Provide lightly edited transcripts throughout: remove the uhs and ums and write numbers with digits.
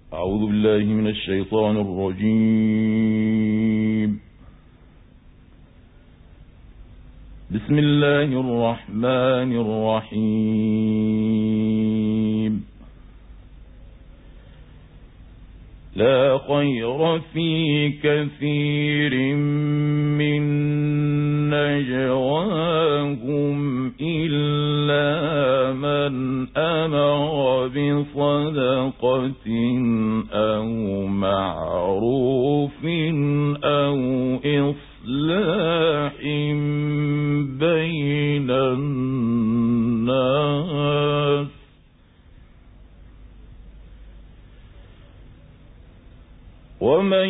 أعوذ بالله من الشيطان الرجيم. بسم الله الرحمن الرحيم. لا خير في كثير من نجواهم إلا من أمر بصدقة أو معروف أو إصلاح بين الناس، ومن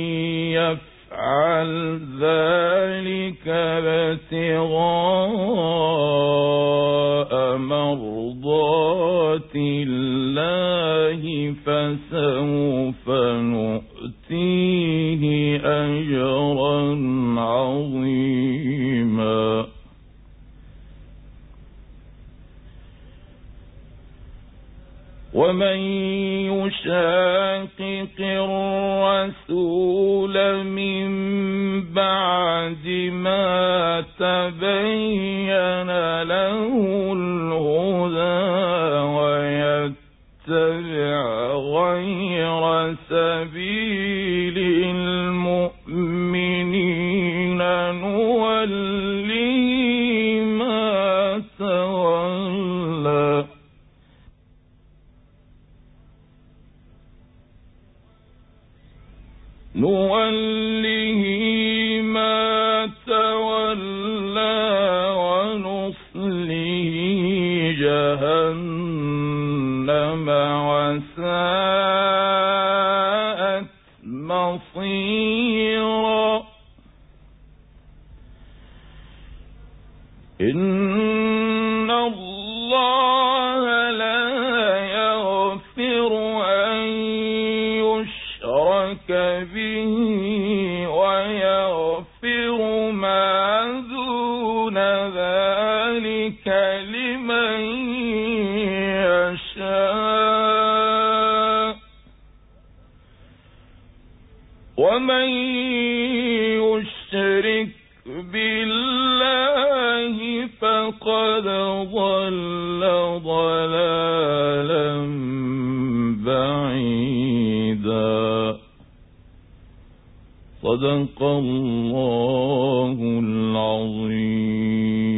يفعل ذلك ابتغاء مرضات الله فسوف نؤتيه أجرا عظيما. ومن يشاقق الرسول من بعد ما تبين له الهدى ويتبع غير سبيل المؤمنين نوله ما تولى ونصله جهنم وساءت مصيرا. إن الله لا يغفر أن يشرك به ويغفر ما دون ذلك لمن يشاء، ومن يشرك بالله فقد ضل ضلالا بعيدا. صدق الله العظيم.